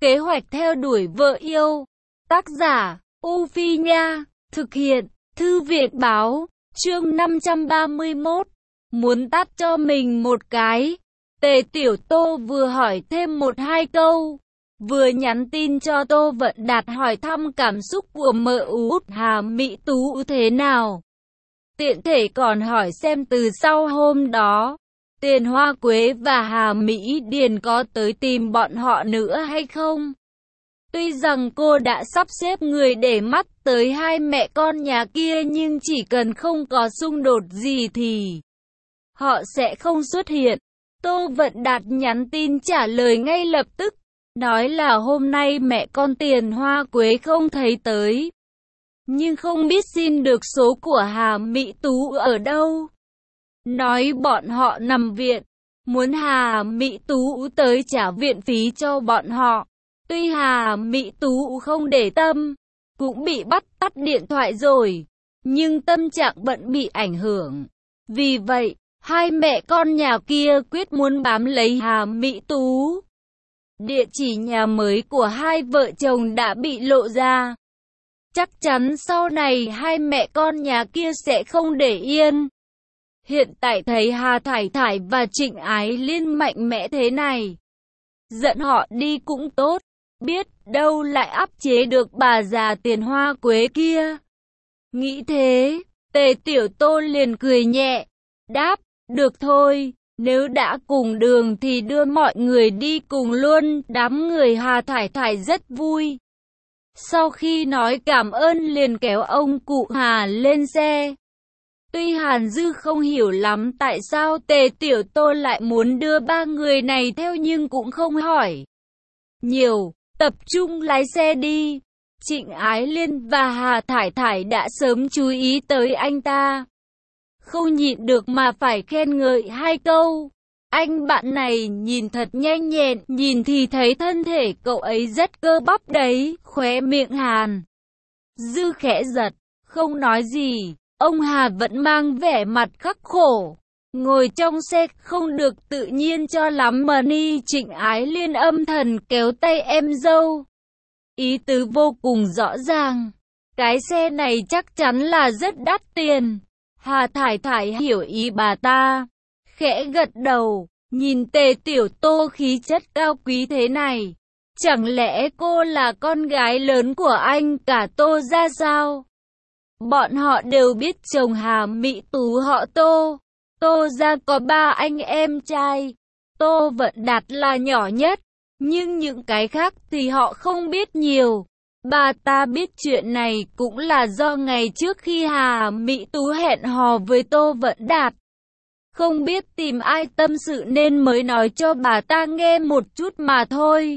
Kế hoạch theo đuổi vợ yêu. Tác giả, U Phi Nha. Thực hiện, Thư viện Báo. Chương 531. Muốn tát cho mình một cái. Tề Tiểu Tô vừa hỏi thêm một hai câu, vừa nhắn tin cho Tô Vận Đạt hỏi thăm cảm xúc của mợ út Hà Mỹ Tú thế nào. Tiện thể còn hỏi xem từ sau hôm đó, Tiền Hoa Quế và Hà Mỹ Điền có tới tìm bọn họ nữa hay không. Tuy rằng cô đã sắp xếp người để mắt tới hai mẹ con nhà kia, nhưng chỉ cần không có xung đột gì thì họ sẽ không xuất hiện. Tô Vận Đạt nhắn tin trả lời ngay lập tức, nói là hôm nay mẹ con Tiền Hoa Quế không thấy tới, nhưng không biết xin được số của Hà Mỹ Tú ở đâu. Nói bọn họ nằm viện, muốn Hà Mỹ Tú tới trả viện phí cho bọn họ. Tuy Hà Mỹ Tú không để tâm, cũng bị bắt tắt điện thoại rồi, nhưng tâm trạng bận bị ảnh hưởng. Vì vậy, hai mẹ con nhà kia quyết muốn bám lấy Hà Mỹ Tú. Địa chỉ nhà mới của hai vợ chồng đã bị lộ ra. Chắc chắn sau này hai mẹ con nhà kia sẽ không để yên. Hiện tại thấy Hà Thải Thải và Trịnh Ái Liên mạnh mẽ thế này, giận họ đi cũng tốt, biết đâu lại áp chế được bà già Tiền Hoa Quế kia. Nghĩ thế, Tề Tiểu Tô liền cười nhẹ, đáp, được thôi, nếu đã cùng đường thì đưa mọi người đi cùng luôn. Đám người Hà Thải Thải rất vui. Sau khi nói cảm ơn liền kéo ông cụ Hà lên xe. Tuy Hàn Dư không hiểu lắm tại sao Tề Tiểu Tô lại muốn đưa ba người này theo, nhưng cũng không hỏi nhiều, tập trung lái xe đi. Trịnh Ái Liên và Hà Thải Thải đã sớm chú ý tới anh ta, không nhịn được mà phải khen ngợi hai câu. Anh bạn này nhìn thật nhanh nhẹn, nhìn thì thấy thân thể cậu ấy rất cơ bắp đấy. Khóe miệng Hàn Dư khẽ giật, không nói gì. Ông Hà vẫn mang vẻ mặt khắc khổ, ngồi trong xe không được tự nhiên cho lắm mà ni. Trịnh Ái Liên âm thầm kéo tay em dâu, ý tứ vô cùng rõ ràng. Cái xe này chắc chắn là rất đắt tiền. Hà Thải Thải hiểu ý bà ta, khẽ gật đầu, nhìn Tề Tiểu Tô khí chất cao quý thế này. Chẳng lẽ cô là con gái lớn của anh cả Tô gia sao? Bọn họ đều biết chồng Hà Mỹ Tú họ Tô. Tô gia có 3 anh em trai. Tô Vận Đạt là nhỏ nhất, nhưng những cái khác thì họ không biết nhiều. Bà ta biết chuyện này cũng là do ngày trước khi Hà Mỹ Tú hẹn hò với Tô Vận Đạt, không biết tìm ai tâm sự nên mới nói cho bà ta nghe một chút mà thôi.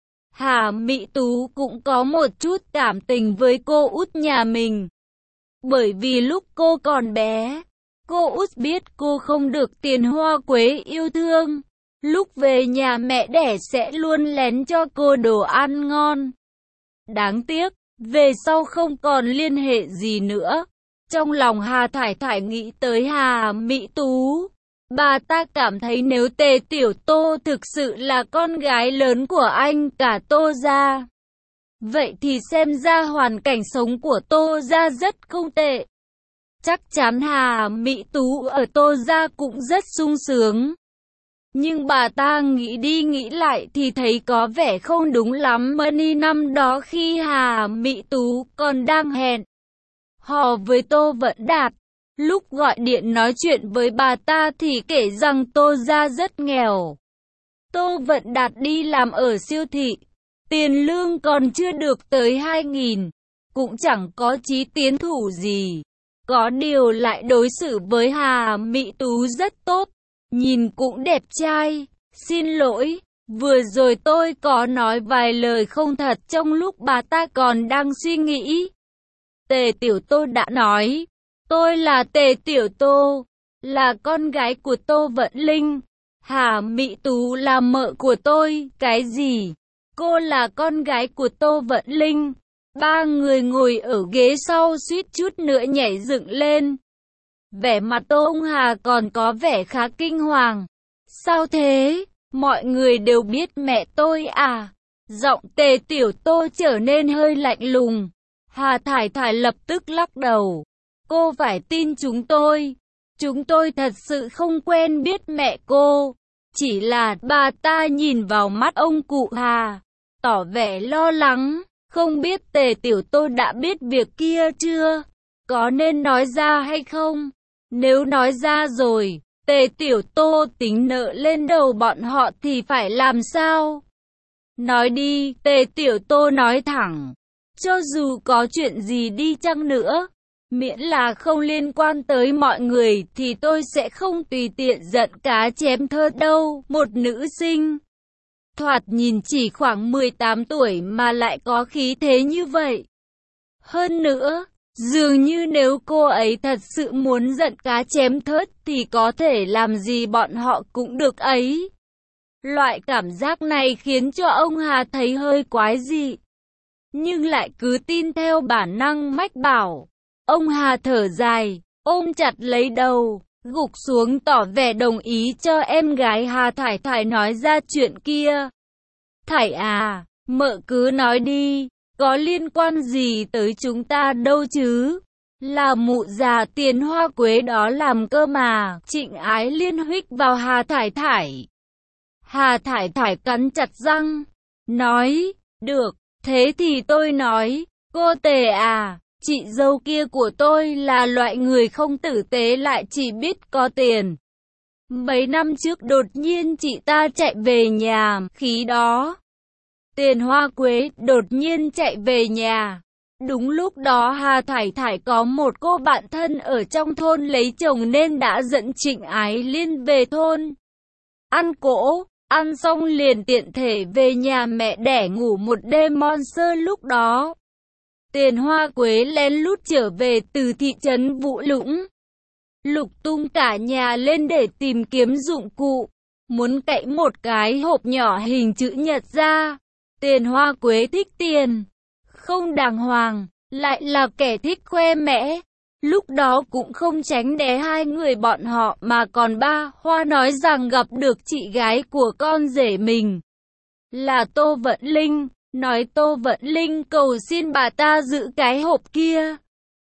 Hà Mỹ Tú cũng có một chút cảm tình với cô út nhà mình, bởi vì lúc cô còn bé, cô út biết cô không được Tiền Hoa Quế yêu thương, lúc về nhà mẹ đẻ sẽ luôn lén cho cô đồ ăn ngon. Đáng tiếc, về sau không còn liên hệ gì nữa. Trong lòng Hà Thải Thải nghĩ tới Hà Mỹ Tú. Bà ta cảm thấy nếu Tề Tiểu Tô thực sự là con gái lớn của anh cả Tô gia, vậy thì xem ra hoàn cảnh sống của Tô gia rất không tệ. Chắc chắn Hà Mỹ Tú ở Tô gia cũng rất sung sướng. Nhưng bà ta nghĩ đi nghĩ lại thì thấy có vẻ không đúng lắm. Money năm đó khi Hà Mỹ Tú còn đang hẹn hò với Tô Vận Đạt, lúc gọi điện nói chuyện với bà ta thì kể rằng Tô gia rất nghèo. Tô Vận Đạt đi làm ở siêu thị, tiền lương còn chưa được tới 2.000, cũng chẳng có chí tiến thủ gì. Có điều lại đối xử với Hà Mỹ Tú rất tốt, nhìn cũng đẹp trai. Xin lỗi, vừa rồi tôi có nói vài lời không thật trong lúc bà ta còn đang suy nghĩ. Tề Tiểu Tô đã nói, tôi là Tề Tiểu Tô, là con gái của Tô Vận Linh. Hà Mỹ Tú là mợ của tôi. Cái gì? Cô là con gái của Tô Vận Linh? Ba người ngồi ở ghế sau suýt chút nữa nhảy dựng lên. Vẻ mặt Tô Hà còn có vẻ khá kinh hoàng. Sao thế? Mọi người đều biết mẹ tôi à? Giọng Tề Tiểu Tô trở nên hơi lạnh lùng. Hà Thải Thải lập tức lắc đầu. Cô phải tin chúng tôi. Chúng tôi thật sự không quen biết mẹ cô. Chỉ là bà ta nhìn vào mắt ông cụ Hà, tỏ vẻ lo lắng. Không biết Tề Tiểu Tô đã biết việc kia chưa? Có nên nói ra hay không? Nếu nói ra rồi, Tề Tiểu Tô tính nợ lên đầu bọn họ thì phải làm sao? Nói đi, Tề Tiểu Tô nói thẳng. Cho dù có chuyện gì đi chăng nữa, miễn là không liên quan tới mọi người thì tôi sẽ không tùy tiện giận cá chém thớt đâu. Một nữ sinh thoạt nhìn chỉ khoảng 18 tuổi mà lại có khí thế như vậy. Hơn nữa, dường như nếu cô ấy thật sự muốn giận cá chém thớt thì có thể làm gì bọn họ cũng được ấy. Loại cảm giác này khiến cho ông Hà thấy hơi quái dị, nhưng lại cứ tin theo bản năng mách bảo. Ông Hà thở dài, ôm chặt lấy đầu, gục xuống tỏ vẻ đồng ý cho em gái Hà Thải Thải nói ra chuyện kia. Thải à, mợ cứ nói đi, có liên quan gì tới chúng ta đâu chứ? Là mụ già Tiền Hoa Quế đó làm cơ mà. Trịnh Ái Liên huých vào Hà Thải Thải. Hà Thải Thải cắn chặt răng, nói, được, thế thì tôi nói, cô Tề à, chị dâu kia của tôi là loại người không tử tế lại chỉ biết có tiền. Mấy năm trước đột nhiên chị ta chạy về nhà, khí đó. Tiền Hoa Quế đột nhiên chạy về nhà. Đúng lúc đó Hà Thải Thải có một cô bạn thân ở trong thôn lấy chồng nên đã dẫn Trịnh Ái Liên về thôn. Ăn cỗ, ăn xong liền tiện thể về nhà mẹ đẻ ngủ một đêm mon sơ lúc đó. Tiền Hoa Quế lén lút trở về từ thị trấn Vũ Lũng. Lục tung cả nhà lên để tìm kiếm dụng cụ. Muốn cậy một cái hộp nhỏ hình chữ nhật ra. Tiền Hoa Quế thích tiền, không đàng hoàng, lại là kẻ thích khoe mẽ. Lúc đó cũng không tránh né hai người bọn họ mà còn ba Hoa nói rằng gặp được chị gái của con rể mình. Là Tô Vận Linh, nói Tô Vận Linh cầu xin bà ta giữ cái hộp kia.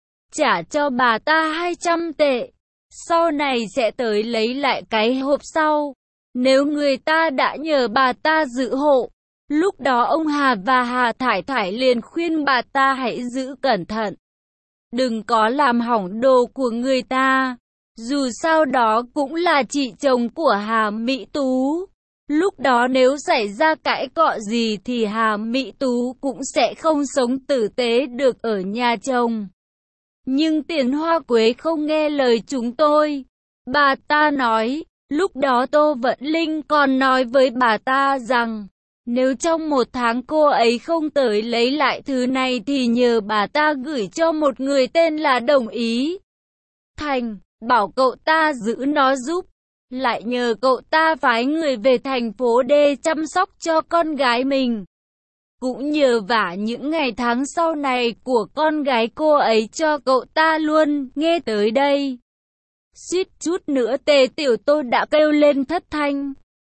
Trả cho bà ta 200 tệ. Sau này sẽ tới lấy lại cái hộp sau. Nếu người ta đã nhờ bà ta giữ hộ. Lúc đó ông Hà và Hà Thải Thải liền khuyên bà ta hãy giữ cẩn thận. Đừng có làm hỏng đồ của người ta. Dù sao đó cũng là chị chồng của Hà Mỹ Tú. Lúc đó nếu xảy ra cãi cọ gì thì Hà Mỹ Tú cũng sẽ không sống tử tế được ở nhà chồng. Nhưng Tiền Hoa Quế không nghe lời chúng tôi. Bà ta nói, lúc đó Tô Vận Linh còn nói với bà ta rằng, nếu trong 1 tháng cô ấy không tới lấy lại thứ này thì nhờ bà ta gửi cho một người tên là Đồng Ý Thành, bảo cậu ta giữ nó giúp. Lại nhờ cậu ta phái người về thành phố D chăm sóc cho con gái mình. Cũng nhờ vả những ngày tháng sau này của con gái cô ấy cho cậu ta luôn. Nghe tới đây, suýt chút nữa Tề Tiểu Tô đã kêu lên thất thanh.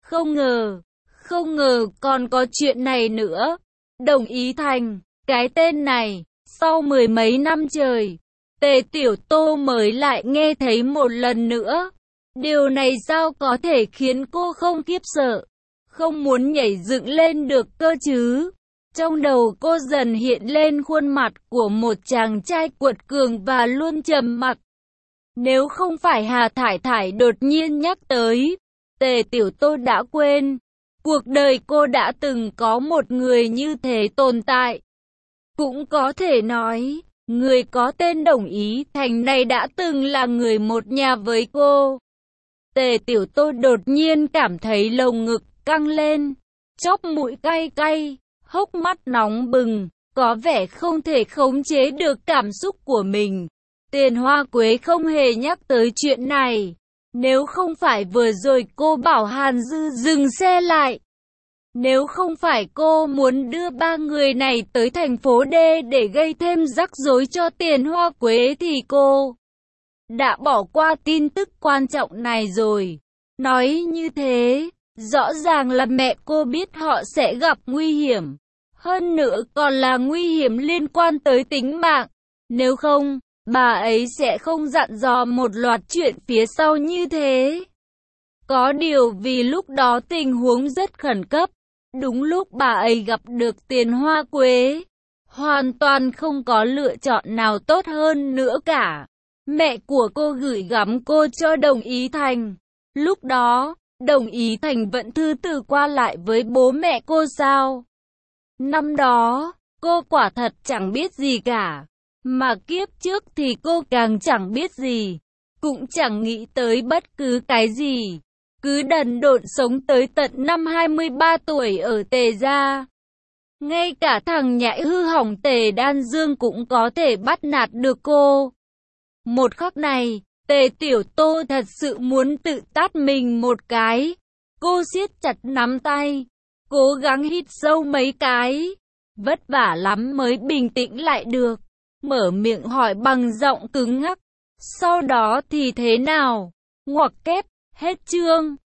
Không ngờ còn có chuyện này nữa. Đồng Ý Thành, cái tên này, sau 10 mấy năm trời, Tề Tiểu Tô mới lại nghe thấy một lần nữa. Điều này sao có thể khiến cô không khiếp sợ, không muốn nhảy dựng lên được cơ chứ? Trong đầu cô dần hiện lên khuôn mặt của một chàng trai cuột cường và luôn trầm mặc. Nếu không phải Hà Thải Thải đột nhiên nhắc tới, Tề Tiểu Tô đã quên. Cuộc đời cô đã từng có một người như thế tồn tại. Cũng có thể nói, người có tên Đồng Ý Thành này đã từng là người một nhà với cô. Tề Tiểu Tô đột nhiên cảm thấy lồng ngực căng lên, chóp mũi cay cay, hốc mắt nóng bừng, có vẻ không thể khống chế được cảm xúc của mình. Tiền Hoa Quế không hề nhắc tới chuyện này. Nếu không phải vừa rồi cô bảo Hàn Dư dừng xe lại. Nếu không phải cô muốn đưa 3 người này tới thành phố D để gây thêm rắc rối cho Tiền Hoa Quế thì cô đã bỏ qua tin tức quan trọng này rồi. Nói như thế, rõ ràng là mẹ cô biết họ sẽ gặp nguy hiểm. Hơn nữa còn là nguy hiểm liên quan tới tính mạng. Nếu không, bà ấy sẽ không dặn dò một loạt chuyện phía sau như thế. Có điều vì lúc đó tình huống rất khẩn cấp, đúng lúc bà ấy gặp được Tiền Hoa Quế, hoàn toàn không có lựa chọn nào tốt hơn nữa cả. Mẹ của cô gửi gắm cô cho Đồng Ý Thành. Lúc đó, Đồng Ý Thành vẫn thư từ qua lại với bố mẹ cô sao? Năm đó, cô quả thật chẳng biết gì cả. Mà kiếp trước thì cô càng chẳng biết gì, cũng chẳng nghĩ tới bất cứ cái gì. Cứ đần độn sống tới tận năm 23 tuổi ở Tề gia. Ngay cả thằng nhãi hư hỏng Tề Đan Dương cũng có thể bắt nạt được cô. Một khắc này, Tề Tiểu Tô thật sự muốn tự tát mình một cái. Cô siết chặt nắm tay, cố gắng hít sâu mấy cái. Vất vả lắm mới bình tĩnh lại được. Mở miệng hỏi bằng giọng cứng ngắc. Sau đó thì thế nào? Ngoặc kép, hết chương.